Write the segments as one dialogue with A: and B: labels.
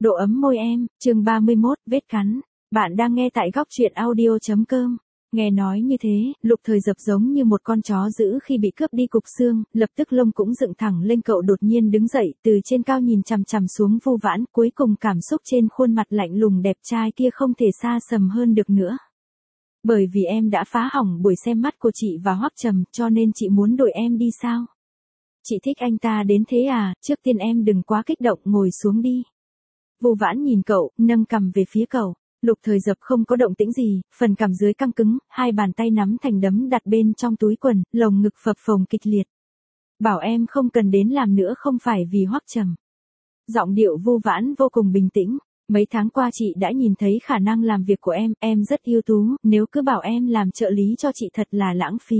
A: Độ ấm môi em, chương 31, vết cắn. Bạn đang nghe tại góc truyện audio.com. Nghe nói như thế, Lục Thời Dập giống như một con chó dữ khi bị cướp đi cục xương, lập tức lông cũng dựng thẳng lên. Cậu đột nhiên đứng dậy, từ trên cao nhìn chằm chằm xuống Vu Vãn, cuối cùng cảm xúc trên khuôn mặt lạnh lùng đẹp trai kia không thể xa sầm hơn được nữa. Bởi vì em đã phá hỏng buổi xem mắt của chị và Hoắc Trầm, cho nên chị muốn đuổi em đi sao? Chị thích anh ta đến thế à? Trước tiên em đừng quá kích động, ngồi xuống đi. Vu Vãn nhìn cậu, nâng cằm về phía cậu. Lục Thời Dập không có động tĩnh gì, phần cằm dưới căng cứng, hai bàn tay nắm thành đấm đặt bên trong túi quần, lồng ngực phập phồng kịch liệt. Bảo em không cần đến làm nữa không phải vì Hoắc Trầm. Giọng điệu Vu Vãn vô cùng bình tĩnh. Mấy tháng qua chị đã nhìn thấy khả năng làm việc của em rất ưu tú, nếu cứ bảo em làm trợ lý cho chị thật là lãng phí.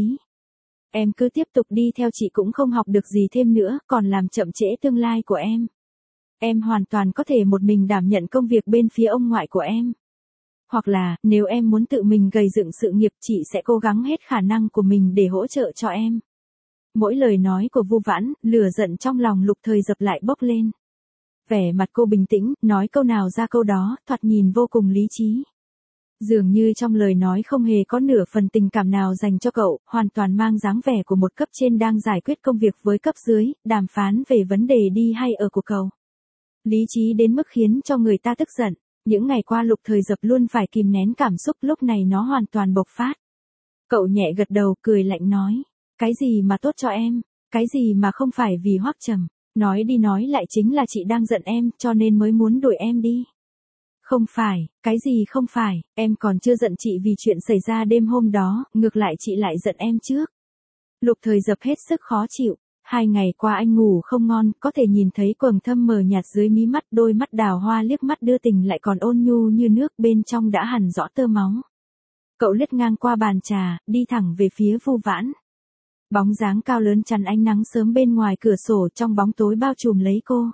A: Em cứ tiếp tục đi theo chị cũng không học được gì thêm nữa, còn làm chậm trễ tương lai của em. Em hoàn toàn có thể một mình đảm nhận công việc bên phía ông ngoại của em. Hoặc là, nếu em muốn tự mình gầy dựng sự nghiệp, chị sẽ cố gắng hết khả năng của mình để hỗ trợ cho em. Mỗi lời nói của Vu Vãn, lửa giận trong lòng Lục Thời Dập lại bốc lên. Vẻ mặt cô bình tĩnh, nói câu nào ra câu đó, thoạt nhìn vô cùng lý trí. Dường như trong lời nói không hề có nửa phần tình cảm nào dành cho cậu, hoàn toàn mang dáng vẻ của một cấp trên đang giải quyết công việc với cấp dưới, đàm phán về vấn đề đi hay ở của cậu. Lý trí đến mức khiến cho người ta tức giận. Những ngày qua Lục Thời Dập luôn phải kìm nén cảm xúc, lúc này nó hoàn toàn bộc phát. Cậu nhẹ gật đầu, cười lạnh nói. Cái gì mà tốt cho em? Cái gì mà không phải vì Hoắc Trầm? Nói đi nói lại chính là chị đang giận em, cho nên mới muốn đuổi em đi. Không phải, cái gì không phải, em còn chưa giận chị vì chuyện xảy ra đêm hôm đó, ngược lại chị lại giận em trước. Lục Thời Dập hết sức khó chịu. 2 ngày qua anh ngủ không ngon, có thể nhìn thấy quầng thâm mờ nhạt dưới mí mắt, đôi mắt đào hoa liếc mắt đưa tình lại còn ôn nhu như nước, bên trong đã hằn rõ tơ máu. Cậu lướt ngang qua bàn trà, đi thẳng về phía Vu Vãn. Bóng dáng cao lớn chắn ánh nắng sớm bên ngoài cửa sổ, trong bóng tối bao trùm lấy cô.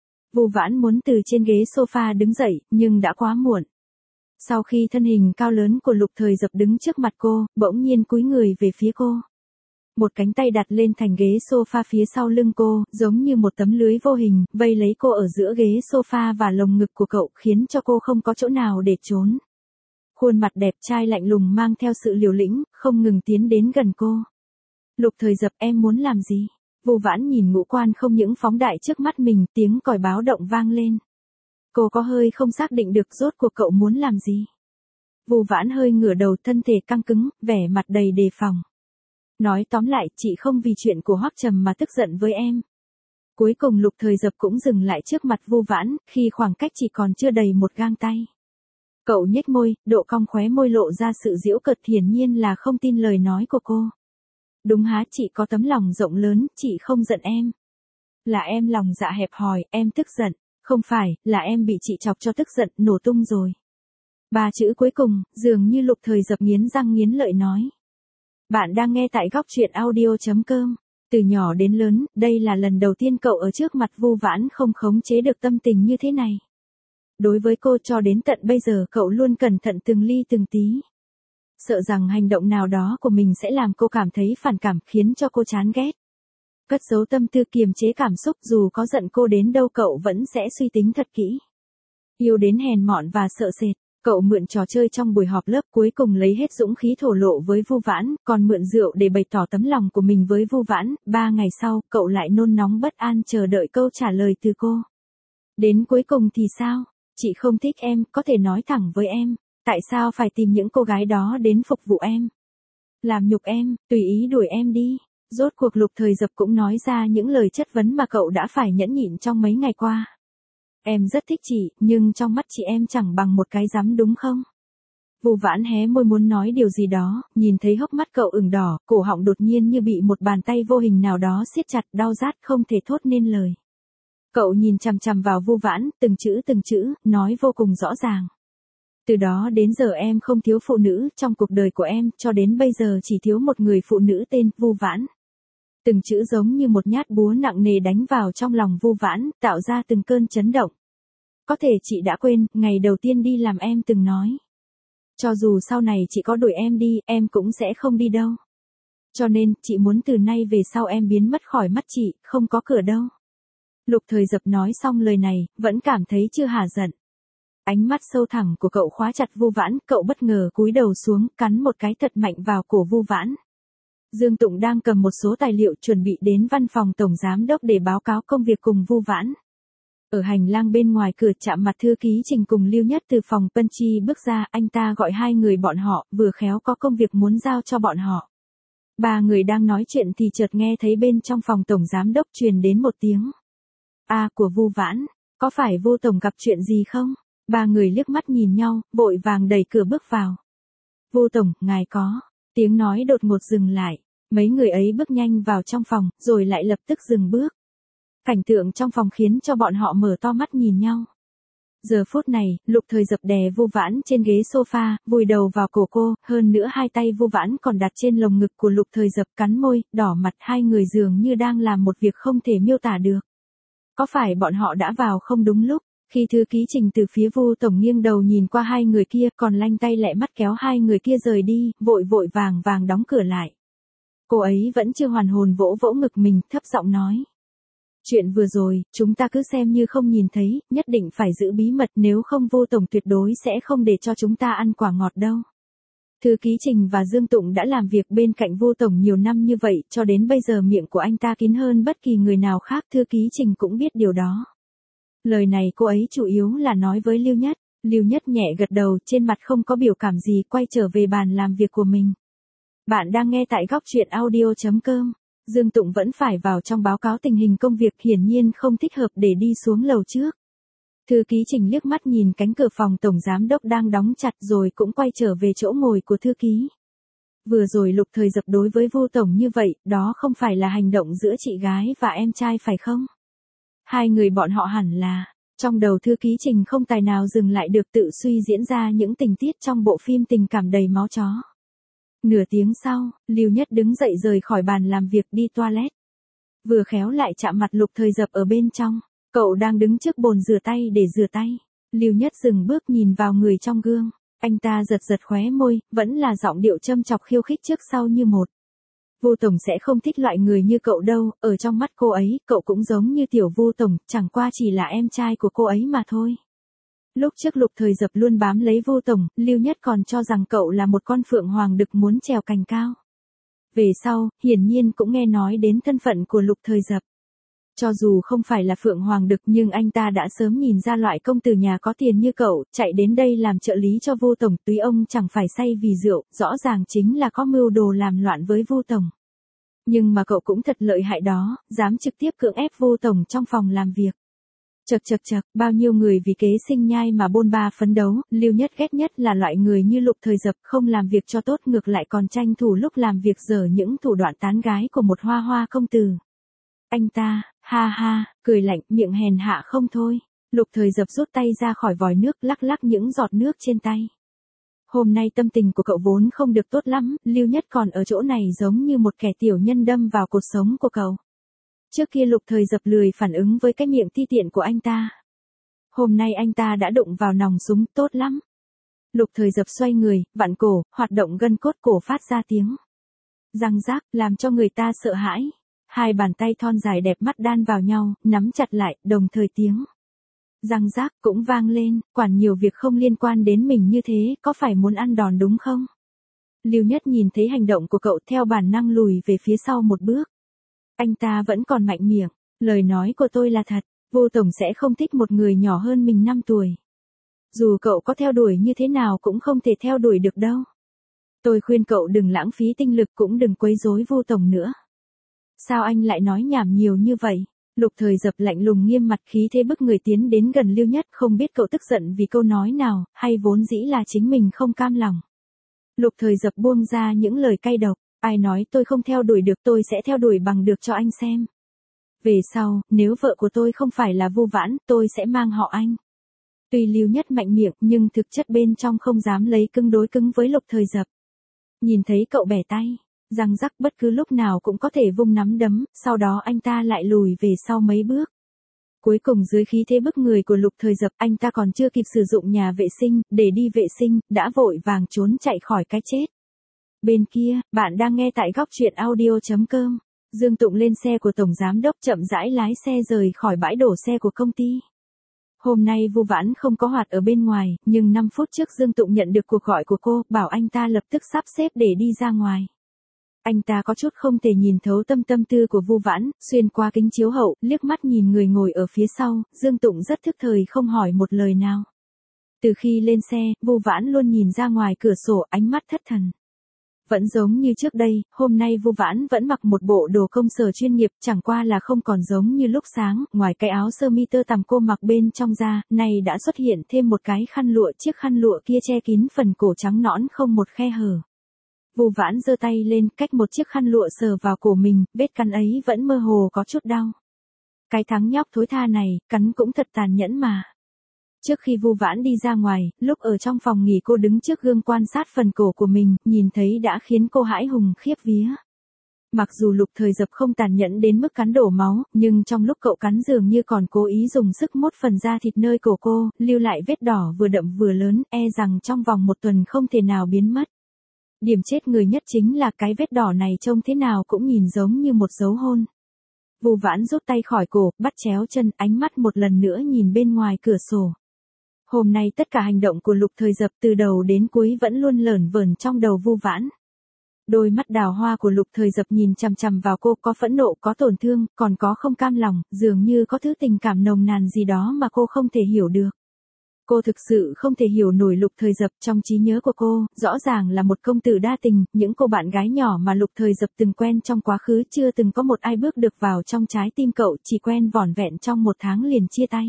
A: Vu Vãn muốn từ trên ghế sofa đứng dậy, nhưng đã quá muộn. Sau khi thân hình cao lớn của Lục Thời Dập đứng trước mặt cô, bỗng nhiên cúi người về phía cô. Một cánh tay đặt lên thành ghế sofa phía sau lưng cô, giống như một tấm lưới vô hình, vây lấy cô ở giữa ghế sofa và lồng ngực của cậu, khiến cho cô không có chỗ nào để trốn. Khuôn mặt đẹp trai lạnh lùng mang theo sự liều lĩnh, không ngừng tiến đến gần cô. Lục Thời Dập, em muốn làm gì? Vu Vãn nhìn ngũ quan không những phóng đại trước mắt mình, tiếng còi báo động vang lên. Cô có hơi không xác định được rốt cuộc cậu muốn làm gì. Vu Vãn hơi ngửa đầu, thân thể căng cứng, vẻ mặt đầy đề phòng. Nói tóm lại, chị không vì chuyện của Hoắc Trầm mà tức giận với em. Cuối cùng Lục Thời Dập cũng dừng lại trước mặt Vu Vãn, khi khoảng cách chỉ còn chưa đầy một gang tay. Cậu nhếch môi, độ cong khóe môi lộ ra sự giễu cợt, hiển nhiên là không tin lời nói của cô. Đúng há, chị có tấm lòng rộng lớn, chị không giận em. Là em lòng dạ hẹp hòi, em tức giận. Không phải, là em bị chị chọc cho tức giận, nổ tung rồi. 3 chữ cuối cùng, dường như Lục Thời Dập nghiến răng nghiến lợi nói. Bạn đang nghe tại góc truyện audio.com. Từ nhỏ đến lớn, đây là lần đầu tiên cậu ở trước mặt Vu Vãn không khống chế được tâm tình như thế này. Đối với cô cho đến tận bây giờ cậu luôn cẩn thận từng ly từng tí. Sợ rằng hành động nào đó của mình sẽ làm cô cảm thấy phản cảm, khiến cho cô chán ghét. Cất giấu tâm tư, kiềm chế cảm xúc, dù có giận cô đến đâu cậu vẫn sẽ suy tính thật kỹ. Yêu đến hèn mọn và sợ sệt. Cậu mượn trò chơi trong buổi họp lớp, cuối cùng lấy hết dũng khí thổ lộ với Vu Vãn, còn mượn rượu để bày tỏ tấm lòng của mình với Vu Vãn. 3 ngày sau, cậu lại nôn nóng bất an chờ đợi câu trả lời từ cô. Đến cuối cùng thì sao? Chị không thích em, có thể nói thẳng với em. Tại sao phải tìm những cô gái đó đến phục vụ em? Làm nhục em, tùy ý đuổi em đi. Rốt cuộc Lục Thời Dập cũng nói ra những lời chất vấn mà cậu đã phải nhẫn nhịn trong mấy ngày qua. Em rất thích chị, nhưng trong mắt chị em chẳng bằng một cái rắm đúng không? Vu Vãn hé môi muốn nói điều gì đó, nhìn thấy hốc mắt cậu ửng đỏ, cổ họng đột nhiên như bị một bàn tay vô hình nào đó siết chặt, đau rát không thể thốt nên lời. Cậu nhìn chằm chằm vào Vu Vãn, từng chữ, nói vô cùng rõ ràng. Từ đó đến giờ em không thiếu phụ nữ trong cuộc đời của em, cho đến bây giờ chỉ thiếu một người phụ nữ tên Vu Vãn. Từng chữ giống như một nhát búa nặng nề đánh vào trong lòng Vu Vãn, tạo ra từng cơn chấn động. Có thể chị đã quên, ngày đầu tiên đi làm em từng nói. Cho dù sau này chị có đuổi em đi, em cũng sẽ không đi đâu. Cho nên, chị muốn từ nay về sau em biến mất khỏi mắt chị, không có cửa đâu. Lục Thời Dập nói xong lời này, vẫn cảm thấy chưa hả giận. Ánh mắt sâu thẳm của cậu khóa chặt Vu Vãn, cậu bất ngờ cúi đầu xuống, cắn một cái thật mạnh vào cổ Vu Vãn. Dương Tụng đang cầm một số tài liệu chuẩn bị đến văn phòng tổng giám đốc để báo cáo công việc cùng Vu Vãn. Ở hành lang bên ngoài cửa chạm mặt thư ký Trình cùng Lưu Nhất từ phòng Pân Chi bước ra, anh ta gọi hai người bọn họ, vừa khéo có công việc muốn giao cho bọn họ. Ba người đang nói chuyện thì chợt nghe thấy bên trong phòng tổng giám đốc truyền đến một tiếng. A của Vu Vãn, có phải Vu tổng gặp chuyện gì không? Ba người liếc mắt nhìn nhau, vội vàng đẩy cửa bước vào. Vu tổng, ngài có. Tiếng nói đột ngột dừng lại. Mấy người ấy bước nhanh vào trong phòng, rồi lại lập tức dừng bước. Cảnh tượng trong phòng khiến cho bọn họ mở to mắt nhìn nhau. Giờ phút này, Lục Thời Dập đè Vu Vãn trên ghế sofa, vùi đầu vào cổ cô, hơn nữa hai tay Vu Vãn còn đặt trên lồng ngực của Lục Thời Dập, cắn môi, đỏ mặt, hai người dường như đang làm một việc không thể miêu tả được. Có phải bọn họ đã vào không đúng lúc? Khi thư ký Trình từ phía Vu tổng nghiêng đầu nhìn qua hai người kia, còn lanh tay lẹ mắt kéo hai người kia rời đi, vội vàng đóng cửa lại. Cô ấy vẫn chưa hoàn hồn, vỗ vỗ ngực mình, thấp giọng nói. Chuyện vừa rồi, chúng ta cứ xem như không nhìn thấy, nhất định phải giữ bí mật, nếu không Vu tổng tuyệt đối sẽ không để cho chúng ta ăn quả ngọt đâu. Thư ký Trình và Dương Tụng đã làm việc bên cạnh Vu tổng nhiều năm như vậy, cho đến bây giờ miệng của anh ta kín hơn bất kỳ người nào khác, thư ký Trình cũng biết điều đó. Lời này cô ấy chủ yếu là nói với Lưu Nhất. Lưu Nhất nhẹ gật đầu, trên mặt không có biểu cảm gì, quay trở về bàn làm việc của mình. Bạn đang nghe tại góc truyện audio.com. Dương Tụng vẫn phải vào trong báo cáo tình hình công việc, hiển nhiên không thích hợp để đi xuống lầu trước. Thư ký Trình liếc mắt nhìn cánh cửa phòng tổng giám đốc đang đóng chặt rồi cũng quay trở về chỗ ngồi của thư ký. Vừa rồi Lục Thời Dập đối với Vu tổng như vậy, đó không phải là hành động giữa chị gái và em trai phải không? Hai người bọn họ hẳn là, trong đầu thư ký Trình không tài nào dừng lại được, tự suy diễn ra những tình tiết trong bộ phim tình cảm đầy máu chó. Nửa tiếng sau, Lưu Nhất đứng dậy rời khỏi bàn làm việc đi toilet. Vừa khéo lại chạm mặt Lục Thời Dập ở bên trong. Cậu đang đứng trước bồn rửa tay để rửa tay. Lưu Nhất dừng bước nhìn vào người trong gương. Anh ta giật khóe môi, vẫn là giọng điệu châm chọc khiêu khích trước sau như một. Vu tổng sẽ không thích loại người như cậu đâu, ở trong mắt cô ấy, cậu cũng giống như tiểu Vu tổng, chẳng qua chỉ là em trai của cô ấy mà thôi. Lúc trước Lục Thời Dập luôn bám lấy Vu tổng, Lưu Nhất còn cho rằng cậu là một con phượng hoàng đực muốn trèo cành cao. Về sau, hiển nhiên cũng nghe nói đến thân phận của Lục Thời Dập. Cho dù không phải là phượng hoàng đực nhưng anh ta đã sớm nhìn ra loại công tử nhà có tiền như cậu, chạy đến đây làm trợ lý cho Vu tổng, tuy ông chẳng phải say vì rượu, rõ ràng chính là có mưu đồ làm loạn với Vu tổng. Nhưng mà cậu cũng thật lợi hại đó, dám trực tiếp cưỡng ép Vu tổng trong phòng làm việc. Chậc, bao nhiêu người vì kế sinh nhai mà bôn ba phấn đấu, Lưu Nhất ghét nhất là loại người như Lục Thời Dập, không làm việc cho tốt ngược lại còn tranh thủ lúc làm việc dở những thủ đoạn tán gái của một hoa công tử. Anh ta, ha, cười lạnh, miệng hèn hạ không thôi. Lục Thời Dập rút tay ra khỏi vòi nước, lắc những giọt nước trên tay. Hôm nay tâm tình của cậu vốn không được tốt lắm, Lưu Nhất còn ở chỗ này giống như một kẻ tiểu nhân đâm vào cuộc sống của cậu. Trước kia Lục Thời Dập lười phản ứng với cái miệng ti tiện của anh ta. Hôm nay anh ta đã đụng vào nòng súng, tốt lắm. Lục Thời Dập xoay người, vặn cổ, hoạt động gân cốt cổ phát ra tiếng răng rác, làm cho người ta sợ hãi. Hai bàn tay thon dài đẹp mắt đan vào nhau, nắm chặt lại, đồng thời tiếng răng rác cũng vang lên, quản nhiều việc không liên quan đến mình như thế, có phải muốn ăn đòn đúng không? Lưu Nhất nhìn thấy hành động của cậu theo bản năng lùi về phía sau một bước. Anh ta vẫn còn mạnh miệng, lời nói của tôi là thật, Vu tổng sẽ không thích một người nhỏ hơn mình 5 tuổi. Dù cậu có theo đuổi như thế nào cũng không thể theo đuổi được đâu. Tôi khuyên cậu đừng lãng phí tinh lực cũng đừng quấy rối Vu tổng nữa. Sao anh lại nói nhảm nhiều như vậy? Lục Thời Dập lạnh lùng nghiêm mặt, khí thế bức người tiến đến gần Lưu Nhất, không biết cậu tức giận vì câu nói nào, hay vốn dĩ là chính mình không cam lòng. Lục Thời Dập buông ra những lời cay độc, ai nói tôi không theo đuổi được, tôi sẽ theo đuổi bằng được cho anh xem. Về sau, nếu vợ của tôi không phải là Vu Vãn, tôi sẽ mang họ Anh. Tuy Lưu Nhất mạnh miệng, nhưng thực chất bên trong không dám lấy cứng đối cứng với Lục Thời Dập. Nhìn thấy cậu bẻ tay, răng rắc, bất cứ lúc nào cũng có thể vung nắm đấm, sau đó anh ta lại lùi về sau mấy bước. Cuối cùng dưới khí thế bức người của Lục Thời Dập, anh ta còn chưa kịp sử dụng nhà vệ sinh, để đi vệ sinh, đã vội vàng trốn chạy khỏi cái chết. Bên kia, bạn đang nghe tại góc truyện audio.com. Dương Tụng lên xe của tổng giám đốc chậm rãi lái xe rời khỏi bãi đổ xe của công ty. Hôm nay Vu Vãn không có hoạt ở bên ngoài, nhưng 5 phút trước Dương Tụng nhận được cuộc gọi của cô, bảo anh ta lập tức sắp xếp để đi ra ngoài. Anh ta có chút không thể nhìn thấu tâm tư của Vu Vãn, xuyên qua kính chiếu hậu, liếc mắt nhìn người ngồi ở phía sau, Dương Tụng rất thức thời không hỏi một lời nào. Từ khi lên xe, Vu Vãn luôn nhìn ra ngoài cửa sổ, ánh mắt thất thần. Vẫn giống như trước đây, hôm nay Vu Vãn vẫn mặc một bộ đồ công sở chuyên nghiệp, chẳng qua là không còn giống như lúc sáng, ngoài cái áo sơ mi tơ tằm cô mặc bên trong ra, này đã xuất hiện thêm một cái khăn lụa, chiếc khăn lụa kia che kín phần cổ trắng nõn không một khe hở. Vu Vãn giơ tay lên, cách một chiếc khăn lụa sờ vào cổ mình, vết cắn ấy vẫn mơ hồ có chút đau. Cái thằng nhóc thối tha này, cắn cũng thật tàn nhẫn mà. Trước khi Vu Vãn đi ra ngoài, lúc ở trong phòng nghỉ cô đứng trước gương quan sát phần cổ của mình, nhìn thấy đã khiến cô hãi hùng khiếp vía. Mặc dù Lục Thời Dập không tàn nhẫn đến mức cắn đổ máu, nhưng trong lúc cậu cắn dường như còn cố ý dùng sức mốt phần da thịt nơi cổ cô, lưu lại vết đỏ vừa đậm vừa lớn, e rằng trong vòng 1 tuần không thể nào biến mất. Điểm chết người nhất chính là cái vết đỏ này trông thế nào cũng nhìn giống như một dấu hôn. Vu Vãn rút tay khỏi cổ, bắt chéo chân, ánh mắt một lần nữa nhìn bên ngoài cửa sổ. Hôm nay tất cả hành động của Lục Thời Dập từ đầu đến cuối vẫn luôn lởn vởn trong đầu Vu Vãn. Đôi mắt đào hoa của Lục Thời Dập nhìn chằm chằm vào cô, có phẫn nộ, có tổn thương, còn có không cam lòng, dường như có thứ tình cảm nồng nàn gì đó mà cô không thể hiểu được. Cô thực sự không thể hiểu nổi Lục Thời Dập. Trong trí nhớ của cô, rõ ràng là một công tử đa tình, những cô bạn gái nhỏ mà Lục Thời Dập từng quen trong quá khứ chưa từng có một ai bước được vào trong trái tim cậu, chỉ quen vỏn vẹn trong 1 tháng liền chia tay.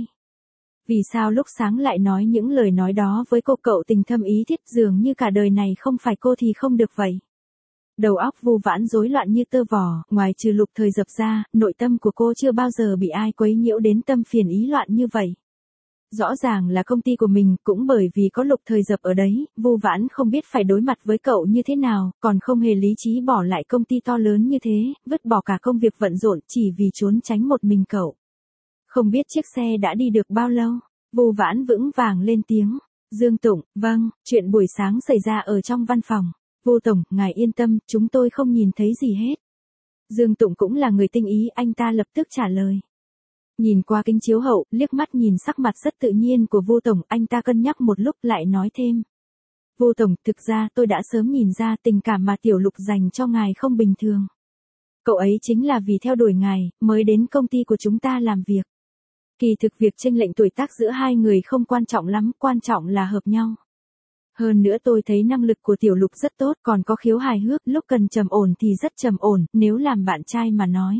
A: Vì sao lúc sáng lại nói những lời nói đó với cô, cậu tình thâm ý thiết, dường như cả đời này không phải cô thì không được vậy. Đầu óc Vu Vãn rối loạn như tơ vò, ngoài trừ Lục Thời Dập ra, nội tâm của cô chưa bao giờ bị ai quấy nhiễu đến tâm phiền ý loạn như vậy. Rõ ràng là công ty của mình, cũng bởi vì có Lục Thời Dập ở đấy, Vu Vãn không biết phải đối mặt với cậu như thế nào, còn không hề lý trí bỏ lại công ty to lớn như thế, vứt bỏ cả công việc bận rộn chỉ vì trốn tránh một mình cậu. Không biết chiếc xe đã đi được bao lâu, Vu Vãn vững vàng lên tiếng. Dương Tụng, vâng, chuyện buổi sáng xảy ra ở trong văn phòng. Vu Tổng, ngài yên tâm, chúng tôi không nhìn thấy gì hết. Dương Tụng cũng là người tinh ý, anh ta lập tức trả lời. Nhìn qua kính chiếu hậu, liếc mắt nhìn sắc mặt rất tự nhiên của Vu Tổng, anh ta cân nhắc một lúc lại nói thêm. Vu Tổng, thực ra tôi đã sớm nhìn ra tình cảm mà Tiểu Lục dành cho ngài không bình thường. Cậu ấy chính là vì theo đuổi ngài, mới đến công ty của chúng ta làm việc. Kỳ thực việc chênh lệch tuổi tác giữa hai người không quan trọng lắm, quan trọng là hợp nhau. Hơn nữa tôi thấy năng lực của Tiểu Lục rất tốt, còn có khiếu hài hước, lúc cần trầm ổn thì rất trầm ổn, nếu làm bạn trai mà nói.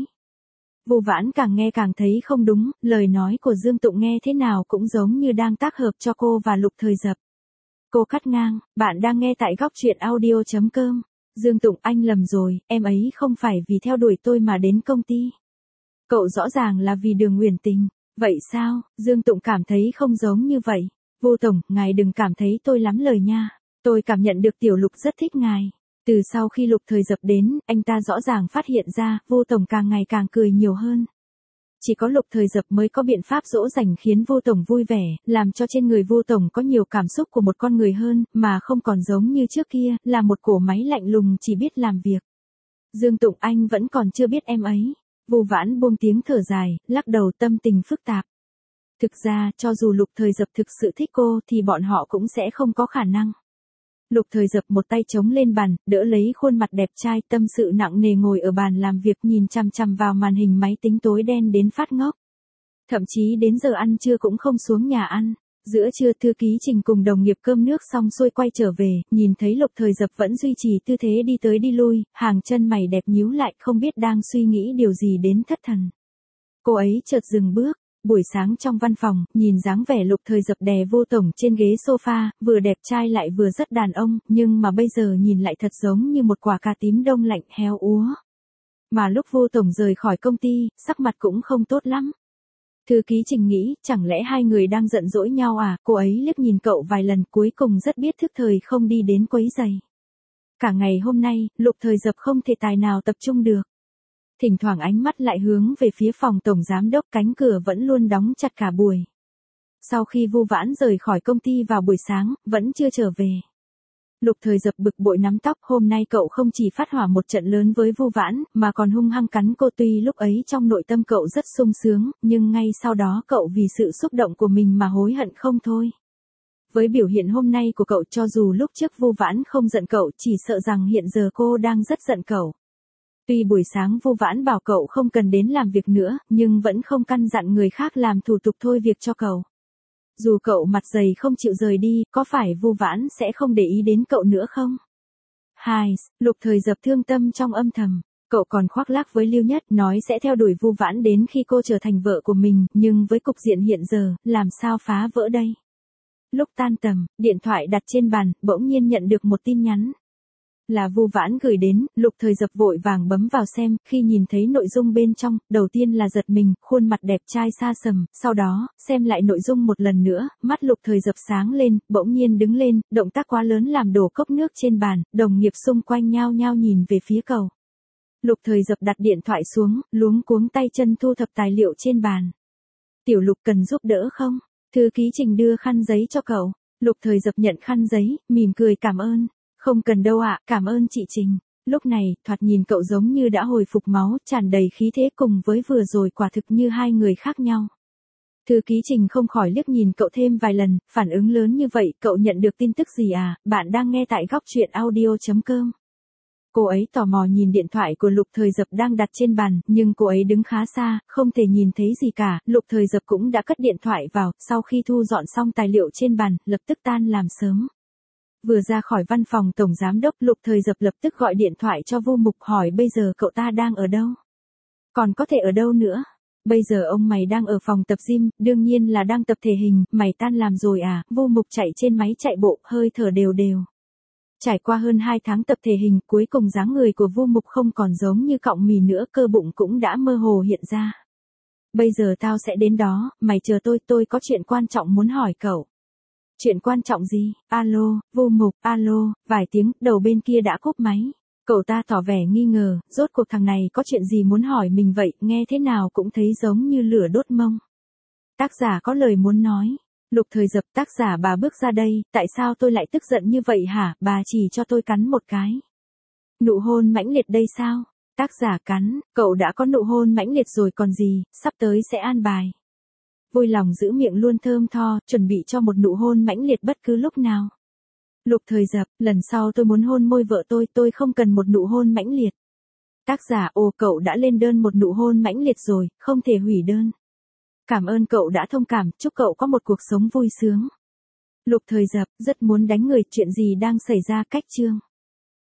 A: Vu Vãn càng nghe càng thấy không đúng, lời nói của Dương Tụng nghe thế nào cũng giống như đang tác hợp cho cô và Lục Thời Dập. Cô cắt ngang, bạn đang nghe tại góc truyện audio.com. Dương Tụng, anh lầm rồi, em ấy không phải vì theo đuổi tôi mà đến công ty. Cậu rõ ràng là vì Đường Uyển Tình. Vậy sao? Dương Tụng cảm thấy không giống như vậy. Vu Tổng, ngài đừng cảm thấy tôi lắm lời nha. Tôi cảm nhận được Tiểu Lục rất thích ngài. Từ sau khi Lục Thời Dập đến, anh ta rõ ràng phát hiện ra, Vu Tổng càng ngày càng cười nhiều hơn. Chỉ có Lục Thời Dập mới có biện pháp dỗ dành khiến Vu Tổng vui vẻ, làm cho trên người Vu Tổng có nhiều cảm xúc của một con người hơn, mà không còn giống như trước kia, là một cỗ máy lạnh lùng chỉ biết làm việc. Dương Tụng, anh vẫn còn chưa biết em ấy. Vu Vãn buông tiếng thở dài, lắc đầu, tâm tình phức tạp. Thực ra, cho dù Lục Thời Dập thực sự thích cô thì bọn họ cũng sẽ không có khả năng. Lục Thời Dập một tay chống lên bàn, đỡ lấy khuôn mặt đẹp trai, tâm sự nặng nề ngồi ở bàn làm việc, nhìn chằm chằm vào màn hình máy tính tối đen đến phát ngốc. Thậm chí đến giờ ăn trưa cũng không xuống nhà ăn. Giữa trưa thư ký Trình cùng đồng nghiệp cơm nước xong xuôi quay trở về, nhìn thấy Lục Thời Dập vẫn duy trì tư thế đi tới đi lui, hàng chân mày đẹp nhíu lại, không biết đang suy nghĩ điều gì đến thất thần. Cô ấy chợt dừng bước. Buổi sáng trong văn phòng, nhìn dáng vẻ Lục Thời Dập đè Vu Tổng trên ghế sofa, vừa đẹp trai lại vừa rất đàn ông, nhưng mà bây giờ nhìn lại thật giống như một quả cà tím đông lạnh héo úa. Mà lúc Vu Tổng rời khỏi công ty, sắc mặt cũng không tốt lắm. Thư ký Trình nghĩ, chẳng lẽ hai người đang giận dỗi nhau à? Cô ấy liếc nhìn cậu vài lần, cuối cùng rất biết thức thời không đi đến quấy rầy. Cả ngày hôm nay, Lục Thời Dập không thể tài nào tập trung được. Thỉnh thoảng ánh mắt lại hướng về phía phòng tổng giám đốc, cánh cửa vẫn luôn đóng chặt cả buổi. Sau khi Vu Vãn rời khỏi công ty vào buổi sáng, vẫn chưa trở về. Lục Thời Dập bực bội nắm tóc, hôm nay cậu không chỉ phát hỏa một trận lớn với Vu Vãn, mà còn hung hăng cắn cô. Tuy lúc ấy trong nội tâm cậu rất sung sướng, nhưng ngay sau đó cậu vì sự xúc động của mình mà hối hận không thôi. Với biểu hiện hôm nay của cậu, cho dù lúc trước Vu Vãn không giận cậu, chỉ sợ rằng hiện giờ cô đang rất giận cậu. Tuy buổi sáng Vu Vãn bảo cậu không cần đến làm việc nữa, nhưng vẫn không căn dặn người khác làm thủ tục thôi việc cho cậu. Dù cậu mặt dày không chịu rời đi, có phải Vu Vãn sẽ không để ý đến cậu nữa không? Lục Thời Dập thương tâm trong âm thầm. Cậu còn khoác lác với Lưu Nhất, nói sẽ theo đuổi Vu Vãn đến khi cô trở thành vợ của mình, nhưng với cục diện hiện giờ, làm sao phá vỡ đây? Lúc tan tầm, điện thoại đặt trên bàn, bỗng nhiên nhận được một tin nhắn. Là Vu Vãn gửi đến. Lục Thời Dập vội vàng bấm vào xem, khi nhìn thấy nội dung bên trong, đầu tiên là giật mình, khuôn mặt đẹp trai xa sầm, sau đó, xem lại nội dung một lần nữa, mắt Lục Thời Dập sáng lên, bỗng nhiên đứng lên, động tác quá lớn làm đổ cốc nước trên bàn, đồng nghiệp xung quanh nhao nhao nhìn về phía cậu. Lục Thời Dập đặt điện thoại xuống, luống cuống tay chân thu thập tài liệu trên bàn. Tiểu Lục cần giúp đỡ không? Thư ký Trình đưa khăn giấy cho cậu. Lục Thời Dập nhận khăn giấy, mỉm cười cảm ơn. Không cần đâu ạ, cảm ơn chị Trình. Lúc này, thoạt nhìn cậu giống như đã hồi phục máu, tràn đầy khí thế, cùng với vừa rồi quả thực như hai người khác nhau. Thư ký Trình không khỏi liếc nhìn cậu thêm vài lần, phản ứng lớn như vậy, cậu nhận được tin tức gì à? Bạn đang nghe tại góc truyện audio.com. Cô ấy tò mò nhìn điện thoại của Lục Thời Dập đang đặt trên bàn, nhưng cô ấy đứng khá xa, không thể nhìn thấy gì cả. Lục Thời Dập cũng đã cất điện thoại vào, sau khi thu dọn xong tài liệu trên bàn, lập tức tan làm sớm. Vừa ra khỏi văn phòng tổng giám đốc, Lục Thời Dập lập tức gọi điện thoại cho Vu Mục hỏi bây giờ cậu ta đang ở đâu? Còn có thể ở đâu nữa? Bây giờ ông mày đang ở phòng tập gym, đương nhiên là đang tập thể hình, mày tan làm rồi à? Vu Mục chạy trên máy chạy bộ, hơi thở đều đều. Trải qua hơn 2 tháng tập thể hình, cuối cùng dáng người của Vu Mục không còn giống như cọng mì nữa, cơ bụng cũng đã mơ hồ hiện ra. Bây giờ tao sẽ đến đó, mày chờ tôi có chuyện quan trọng muốn hỏi cậu. Chuyện quan trọng gì? Alo, Vu Mục, alo, vài tiếng, đầu bên kia đã cúp máy. Cậu ta tỏ vẻ nghi ngờ, rốt cuộc thằng này có chuyện gì muốn hỏi mình vậy, nghe thế nào cũng thấy giống như lửa đốt mông. Tác giả có lời muốn nói. Lục Thời Dập, tác giả bà bước ra đây, tại sao tôi lại tức giận như vậy hả, bà chỉ cho tôi cắn một cái. Nụ hôn mãnh liệt đây sao? Tác giả cắn, cậu đã có nụ hôn mãnh liệt rồi còn gì, sắp tới sẽ an bài. Vui lòng giữ miệng luôn thơm tho, chuẩn bị cho một nụ hôn mãnh liệt bất cứ lúc nào. Lục Thời Dập, lần sau tôi muốn hôn môi vợ tôi không cần một nụ hôn mãnh liệt. Tác giả, ồ cậu đã lên đơn một nụ hôn mãnh liệt rồi, không thể hủy đơn. Cảm ơn cậu đã thông cảm, chúc cậu có một cuộc sống vui sướng. Lục Thời Dập, rất muốn đánh người, chuyện gì đang xảy ra, cách chương.